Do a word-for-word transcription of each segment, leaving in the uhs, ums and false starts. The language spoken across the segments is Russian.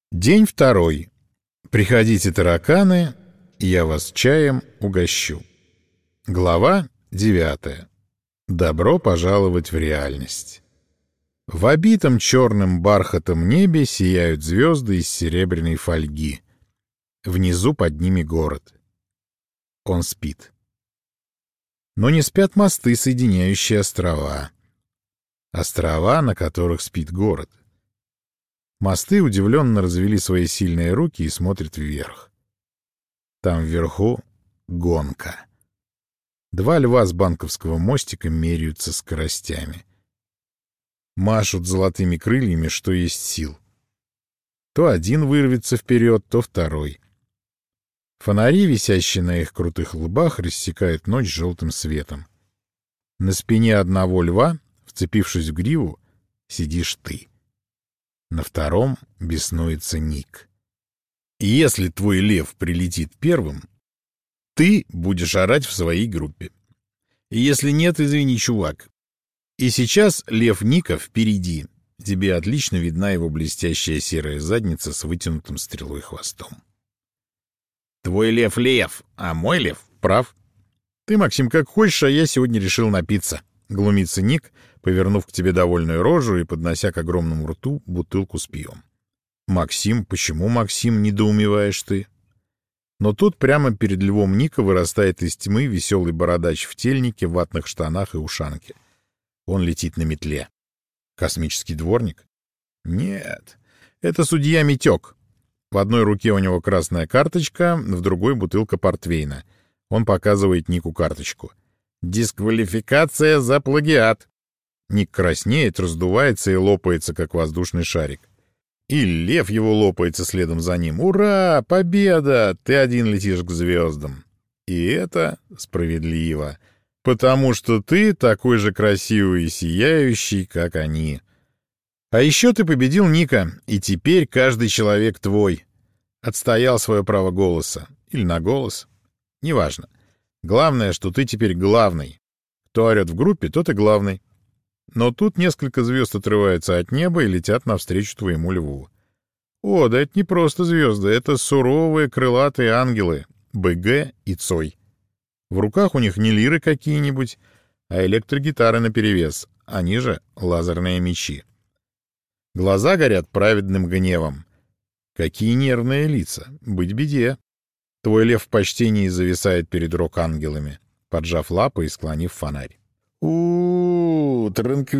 День второй. Приходите, тараканы, я вас чаем угощу. Глава девятая. Добро пожаловать в реальность. В обитом черным бархатом небе сияют звезды из серебряной фольги. Внизу под ними город. Он спит. Но не спят мосты, соединяющие острова. Острова, на которых спит город. Мосты удивленно развели свои сильные руки и смотрят вверх. Там вверху гонка. Два льва с банковского мостика меряются скоростями. Машут золотыми крыльями, что есть сил. То один вырвется вперед, то второй. Фонари, висящие на их крутых лбах, рассекают ночь желтым светом. На спине одного льва, вцепившись в гриву, сидишь ты. На втором беснуется Ник. И если твой лев прилетит первым, ты будешь орать в своей группе. И если нет, извини, чувак. И сейчас лев Ника впереди. Тебе отлично видна его блестящая серая задница с вытянутым стрелой хвостом. Твой лев лев, а мой лев прав. Ты, Максим, как хочешь, а я сегодня решил напиться. Глумится Ник, повернув к тебе довольную рожу и поднося к огромному рту бутылку с пивом. «Максим, почему, Максим, недоумеваешь ты?» Но тут прямо перед львом Ника вырастает из тьмы веселый бородач в тельнике, ватных штанах и ушанке. Он летит на метле. Космический дворник? Нет, это судья Митек. В одной руке у него красная карточка, в другой бутылка портвейна. Он показывает Нику карточку. «Дисквалификация за плагиат». Ник краснеет, раздувается и лопается, как воздушный шарик. И лев его лопается следом за ним. «Ура! Победа! Ты один летишь к звездам!» И это справедливо, потому что ты такой же красивый и сияющий, как они. А еще ты победил Ника, и теперь каждый человек твой. Отстоял свое право голоса. Или на голос. Неважно. Главное, что ты теперь главный. Кто орет в группе, тот и главный. Но тут несколько звезд отрываются от неба и летят навстречу твоему льву. О, да это не просто звезды, это суровые крылатые ангелы, БГ и Цой. В руках у них не лиры какие-нибудь, а электрогитары наперевес, они же лазерные мечи. Глаза горят праведным гневом. Какие нервные лица, быть беде. Твой лев в почтении зависает перед рок-ангелами, поджав лапы и склонив фонарь. у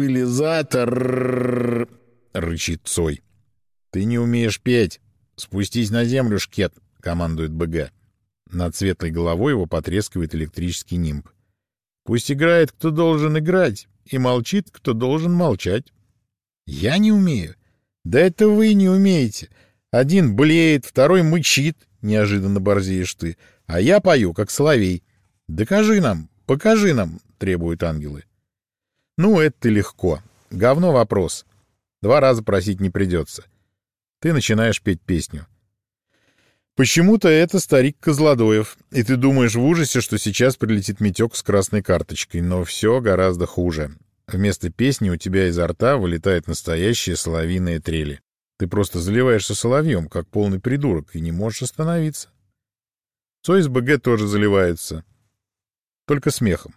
транквилизатор!» — рычит Цой. «Ты не умеешь петь. Спустись на землю, шкет!» — командует БГ. Над светлой головой его потрескивает электрический нимб. «Пусть играет, кто должен играть, и молчит, кто должен молчать». «Я не умею?» «Да это вы не умеете. Один блеет, второй мычит», — неожиданно борзеешь ты. «А я пою, как соловей». «Докажи нам, покажи нам», — требуют ангелы. Ну, это легко. Говно вопрос. Два раза просить не придется. Ты начинаешь петь песню. Почему-то это старик Козлодоев, и ты думаешь в ужасе, что сейчас прилетит Митек с красной карточкой, но все гораздо хуже. Вместо песни у тебя изо рта вылетает настоящие соловьиные трели. Ты просто заливаешься соловьем, как полный придурок, и не можешь остановиться. Цой с БГ тоже заливаются. Только смехом.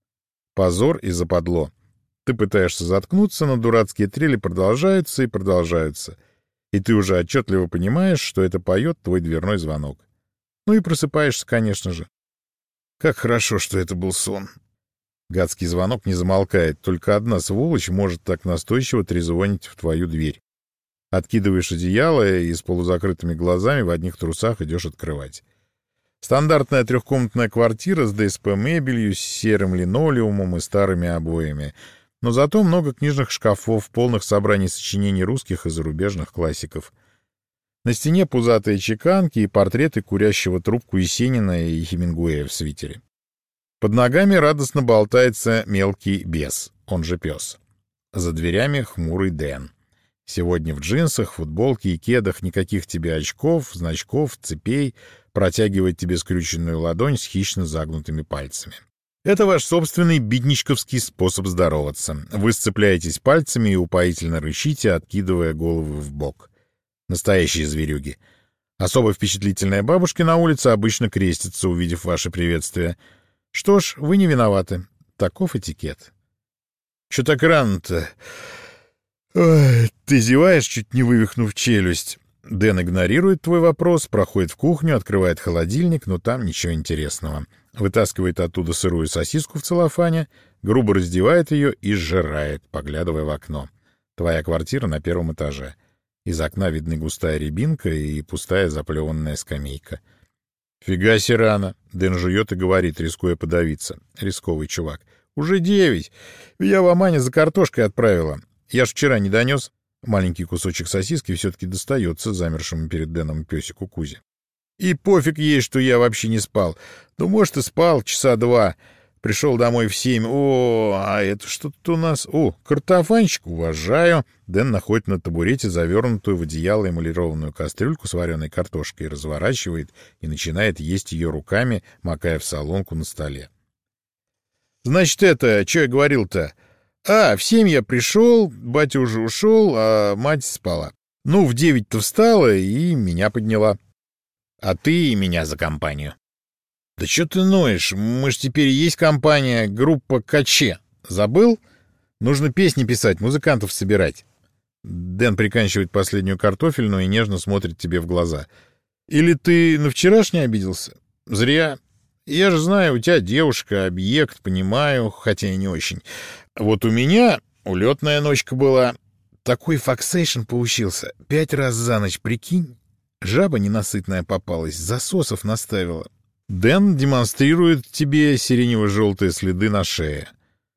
Позор и западло. Ты пытаешься заткнуться, но дурацкие трели продолжаются и продолжаются. И ты уже отчетливо понимаешь, что это поет твой дверной звонок. Ну и просыпаешься, конечно же. Как хорошо, что это был сон. Гадский звонок не замолкает, только одна сволочь может так настойчиво трезвонить в твою дверь. Откидываешь одеяло и с полузакрытыми глазами в одних трусах идешь открывать. Стандартная трехкомнатная квартира с ДСП-мебелью, с серым линолеумом и старыми обоями. Но зато много книжных шкафов, полных собраний сочинений русских и зарубежных классиков. На стене пузатые чеканки и портреты курящего трубку Есенина и Хемингуэя в свитере. Под ногами радостно болтается мелкий бес, он же пес. За дверями хмурый Дэн. Сегодня в джинсах, футболке и кедах, никаких тебе очков, значков, цепей, протягивает тебе скрюченную ладонь с хищно загнутыми пальцами. Это ваш собственный бедничковский способ здороваться. Вы сцепляетесь пальцами и упоительно рычите, откидывая головы в бок. Настоящие зверюги. Особо впечатлительная бабушка на улице обычно крестится, увидев ваше приветствие. Что ж, вы не виноваты. Таков этикет. Чё так рано-то? Ой, ты зеваешь, чуть не вывихнув челюсть. Дэн игнорирует твой вопрос, проходит в кухню, открывает холодильник, но там ничего интересного. Вытаскивает оттуда сырую сосиску в целлофане, грубо раздевает ее и сжирает, поглядывая в окно. Твоя квартира на первом этаже. Из окна видны густая рябинка и пустая заплеванная скамейка. «Фига себе рано!» — Дэн жует и говорит, рискуя подавиться. Рисковый чувак. «Уже девять! Я вам Аня за картошкой отправила. Я ж вчера не донес». Маленький кусочек сосиски все-таки достается замершему перед Дэном песику Кузе. «И пофиг ей, что я вообще не спал. Ну, может, и спал часа два. Пришел домой в семь. О, а это что тут у нас? О, картофанчик, уважаю». Дэн находит на табурете завернутую в одеяло эмалированную кастрюльку с вареной картошкой, разворачивает и начинает есть ее руками, макая в солонку на столе. «Значит, это, что я говорил-то? А, в семь я пришел, батя уже ушел, а мать спала. Ну, в девять-то встала и меня подняла. А ты и меня за компанию». «Да что ты ноешь? Мы ж теперь есть компания, группа Каче. Забыл? Нужно песни писать, музыкантов собирать». Дэн приканчивает последнюю картофельную и нежно смотрит тебе в глаза. «Или ты на вчерашний обиделся? Зря. Я же знаю, у тебя девушка, объект, понимаю, хотя и не очень. Вот у меня улетная ночка была. Такой фоксейшн получился. Пять раз за ночь, прикинь. Жаба ненасытная попалась, засосов наставила». Дэн демонстрирует тебе сиренево-желтые следы на шее.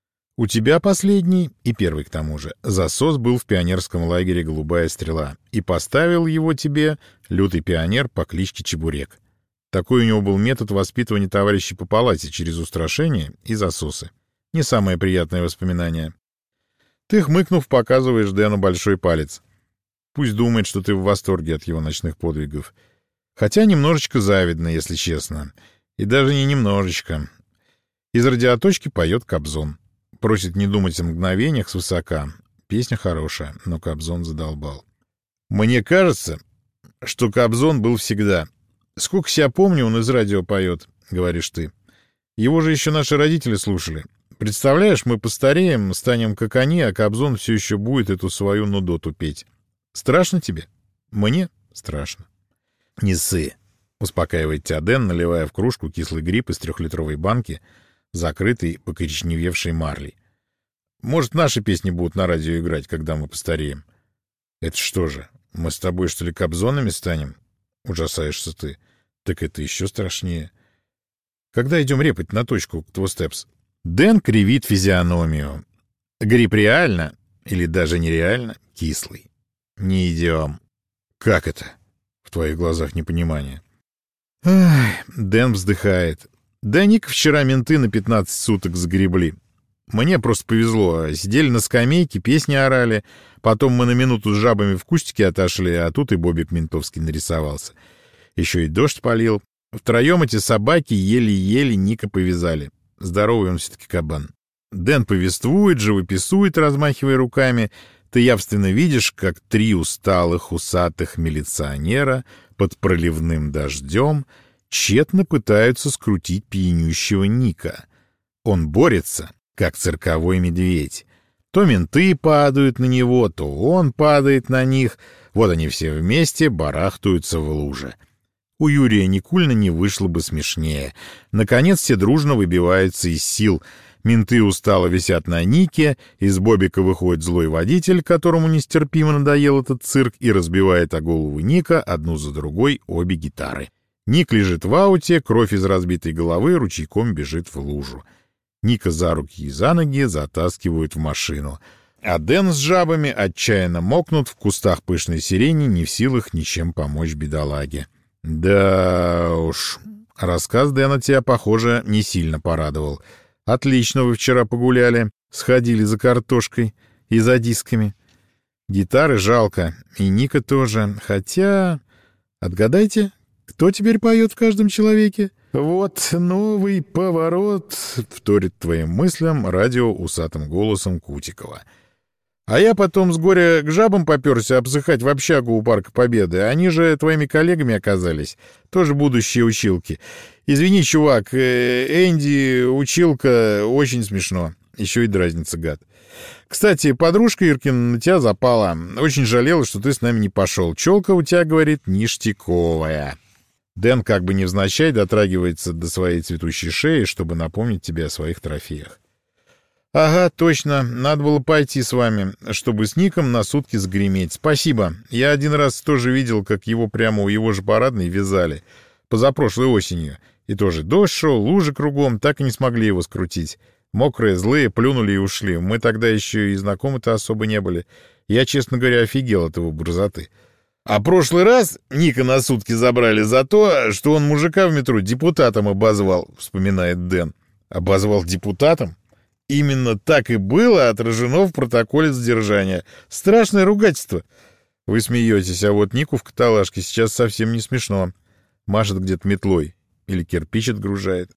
У тебя последний, и первый к тому же, засос был в пионерском лагере «Голубая стрела», и поставил его тебе лютый пионер по кличке Чебурек. Такой у него был метод воспитывания товарищей по палате через устрашение и засосы. Не самое приятное воспоминание. Ты, хмыкнув, показываешь Дэну большой палец. Пусть думает, что ты в восторге от его ночных подвигов. Хотя немножечко завидно, если честно. И даже не немножечко. Из радиоточки поет Кобзон. Просит не думать о мгновениях свысока. Песня хорошая, но Кобзон задолбал. «Мне кажется, что Кобзон был всегда. Сколько себя помню, он из радио поет», — говоришь ты. «Его же еще наши родители слушали. Представляешь, мы постареем, станем как они, а Кобзон все еще будет эту свою нудоту петь. Страшно тебе? Мне страшно». «Не ссы», — успокаивает тебя Дэн, наливая в кружку кислый гриб из трехлитровой банки, закрытой покоричневевшей марлей. «Может, наши песни будут на радио играть, когда мы постареем?» «Это что же, мы с тобой, что ли, кобзонами станем?» — ужасаешься ты. «Так это еще страшнее. Когда идем репать на точку к Твостепс?» Дэн кривит физиономию. «Гриб реально, или даже нереально, кислый. Не идем». «Как это?» В твоих глазах непонимание. Ах, Дэн вздыхает. Да ник вчера менты на пятнадцать суток сгребли. Мне просто повезло. Сидели на скамейке, песни орали. Потом мы на минуту с жабами в кустике отошли, а тут и Бобик ментовский нарисовался. Еще и дождь полил. Втроем эти собаки еле-еле Ника повязали. Здоровый он все-таки кабан. Дэн повествует, живописует, размахивая руками. Ты явственно видишь, как три усталых усатых милиционера под проливным дождем тщетно пытаются скрутить пьянющего Ника. Он борется, как цирковой медведь. То менты падают на него, то он падает на них. Вот они все вместе барахтаются в луже. У Юрия Никульна не вышло бы смешнее. Наконец все дружно выбиваются из сил. Менты устало висят на Нике, из Бобика выходит злой водитель, которому нестерпимо надоел этот цирк, и разбивает о голову Ника одну за другой обе гитары. Ник лежит в ауте, кровь из разбитой головы ручейком бежит в лужу. Ника за руки и за ноги затаскивают в машину. А Дэн с жабами отчаянно мокнут в кустах пышной сирени, не в силах ничем помочь бедолаге. Да уж, рассказ Дэна тебя, похоже, не сильно порадовал. Отлично вы вчера погуляли, сходили за картошкой и за дисками. Гитары жалко, и Ника тоже. Хотя, отгадайте, кто теперь поет в каждом человеке? Вот новый поворот, вторит твоим мыслям радио усатым голосом Кутикова. А я потом с горя к жабам попёрся обсыхать в общагу у Парка Победы. Они же твоими коллегами оказались. Тоже будущие училки. Извини, чувак, Энди, училка, очень смешно. Еще и дразнится, гад. Кстати, подружка Иркина на тебя запала. Очень жалела, что ты с нами не пошел. Челка у тебя, говорит, ништяковая. Дэн как бы невзначай дотрагивается до своей цветущей шеи, чтобы напомнить тебе о своих трофеях. «Ага, точно. Надо было пойти с вами, чтобы с Ником на сутки загреметь. Спасибо. Я один раз тоже видел, как его прямо у его же парадной вязали. Позапрошлой осенью. И тоже дождь шел, лужи кругом, так и не смогли его скрутить. Мокрые, злые, плюнули и ушли. Мы тогда еще и знакомы-то особо не были. Я, честно говоря, офигел от его борзоты. А прошлый раз Ника на сутки забрали за то, что он мужика в метро депутатом обозвал», — вспоминает Дэн. «Обозвал депутатом? Именно так и было отражено в протоколе задержания. Страшное ругательство. Вы смеетесь, а вот Нику в каталажке сейчас совсем не смешно. Машет где-то метлой или кирпич отгружает.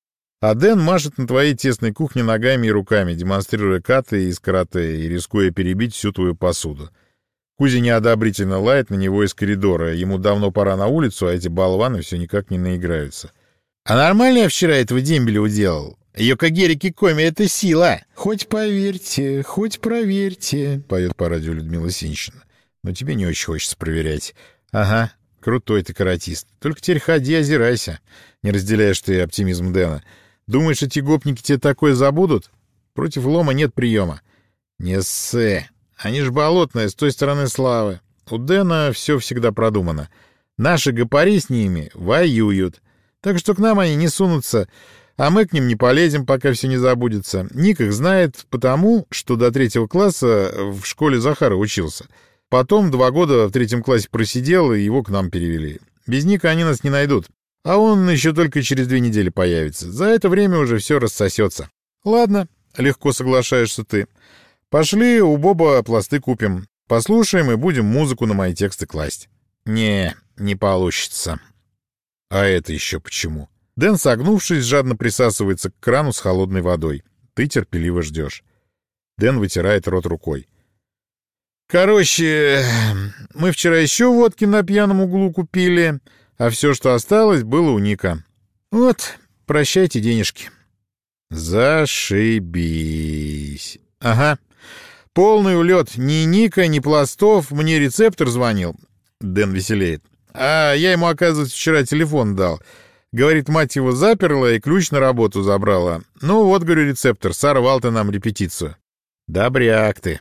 А Дэн машет на твоей тесной кухне ногами и руками, демонстрируя каты из карате и рискуя перебить всю твою посуду. Кузя неодобрительно лает на него из коридора. Ему давно пора на улицу, а эти болваны все никак не наиграются. «А нормально я вчера этого дембеля уделал? Йокогери Кикоми — это сила. Хоть поверьте, хоть проверьте», — поет по радио Людмила Синщина. «Но тебе не очень хочется проверять. Ага, крутой ты каратист. Только теперь ходи, озирайся. Не разделяешь ты оптимизм Дэна. Думаешь, эти гопники тебе такое забудут? Против лома нет приема». «Не ссы. Они ж болотные, с той стороны славы. У Дэна все всегда продумано. Наши гопари с ними воюют. Так что к нам они не сунутся, а мы к ним не полезем, пока все не забудется. Ник их знает потому, что до третьего класса в школе Захара учился. Потом два года в третьем классе просидел, и его к нам перевели. Без Ника они нас не найдут. А он еще только через две недели появится. За это время уже все рассосется». «Ладно», — легко соглашаешься ты. «Пошли у Боба пласты купим. Послушаем и будем музыку на мои тексты класть». «Не, не получится». «А это еще почему?» Дэн, согнувшись, жадно присасывается к крану с холодной водой. Ты терпеливо ждешь. Дэн вытирает рот рукой. «Короче, мы вчера еще водки на пьяном углу купили, а все, что осталось, было у Ника. Вот, прощайте денежки». «Зашибись». «Ага. Полный улет. Ни Ника, ни Пластов. Мне рецептор звонил». Дэн веселеет. «А я ему, оказывается, вчера телефон дал. Говорит, мать его заперла и ключ на работу забрала. Ну вот, говорю, рецептор, сорвал ты нам репетицию». «Добряк ты».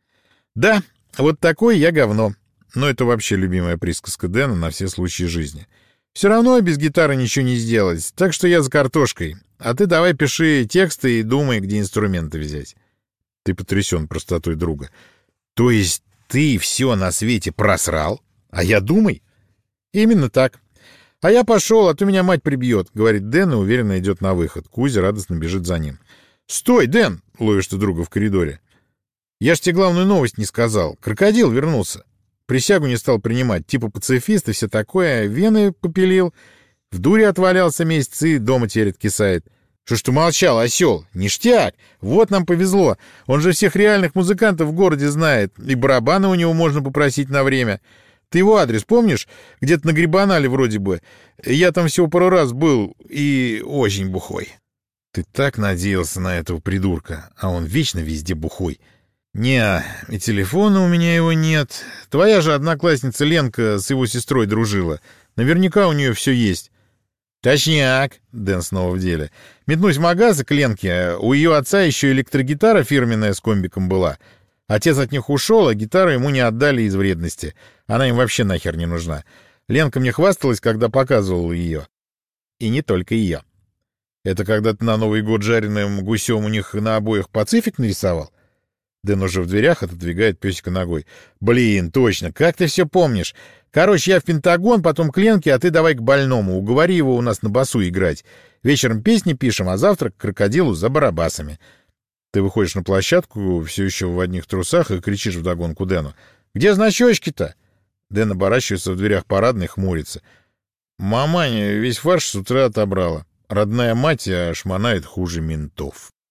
«Да, вот такой я говно». Но это вообще любимая присказка Дэна на все случаи жизни. «Все равно без гитары ничего не сделать, так что я за картошкой. А ты давай пиши тексты и думай, где инструменты взять». Ты потрясен простотой друга. «То есть ты все на свете просрал? А я думай?» «Именно так. А я пошел, а то меня мать прибьет», — говорит Дэн и уверенно идет на выход. Кузя радостно бежит за ним. «Стой, Дэн!» — ловишь ты друга в коридоре. «Я ж тебе главную новость не сказал. Крокодил вернулся. Присягу не стал принимать, типа пацифист и все такое, вены попилил, в дуре отвалялся месяц и дома теперь откисает». «Что ж ты молчал, осел? Ништяк! Вот нам повезло. Он же всех реальных музыкантов в городе знает, и барабаны у него можно попросить на время. Ты его адрес помнишь? Где-то на Грибанале вроде бы. Я там всего пару раз был и очень бухой». Ты так надеялся на этого придурка, а он вечно везде бухой. «Не, и телефона у меня его нет. Твоя же одноклассница Ленка с его сестрой дружила. Наверняка у нее все есть». «Точняк», — Дэн снова в деле. «Метнусь в магазы к Ленке. У ее отца еще электрогитара фирменная с комбиком была. Отец от них ушел, а гитару ему не отдали из вредности. Она им вообще нахер не нужна. Ленка мне хвасталась, когда показывала ее. И не только ее». «Это когда ты на Новый год жареным гусем у них на обоих Пацифик нарисовал?» Дэн уже в дверях отодвигает песика ногой. «Блин, точно, как ты все помнишь? Короче, я в Пентагон, потом к Ленке, а ты давай к больному. Уговори его у нас на басу играть. Вечером песни пишем, а завтра к крокодилу за барабасами». Ты выходишь на площадку, все еще в одних трусах, и кричишь вдогонку Дэну. «Где значочки-то?» Дэн оборачивается в дверях парадной, хмурится. «Маманя весь фарш с утра отобрала. Родная мать, а шмонает хуже ментов».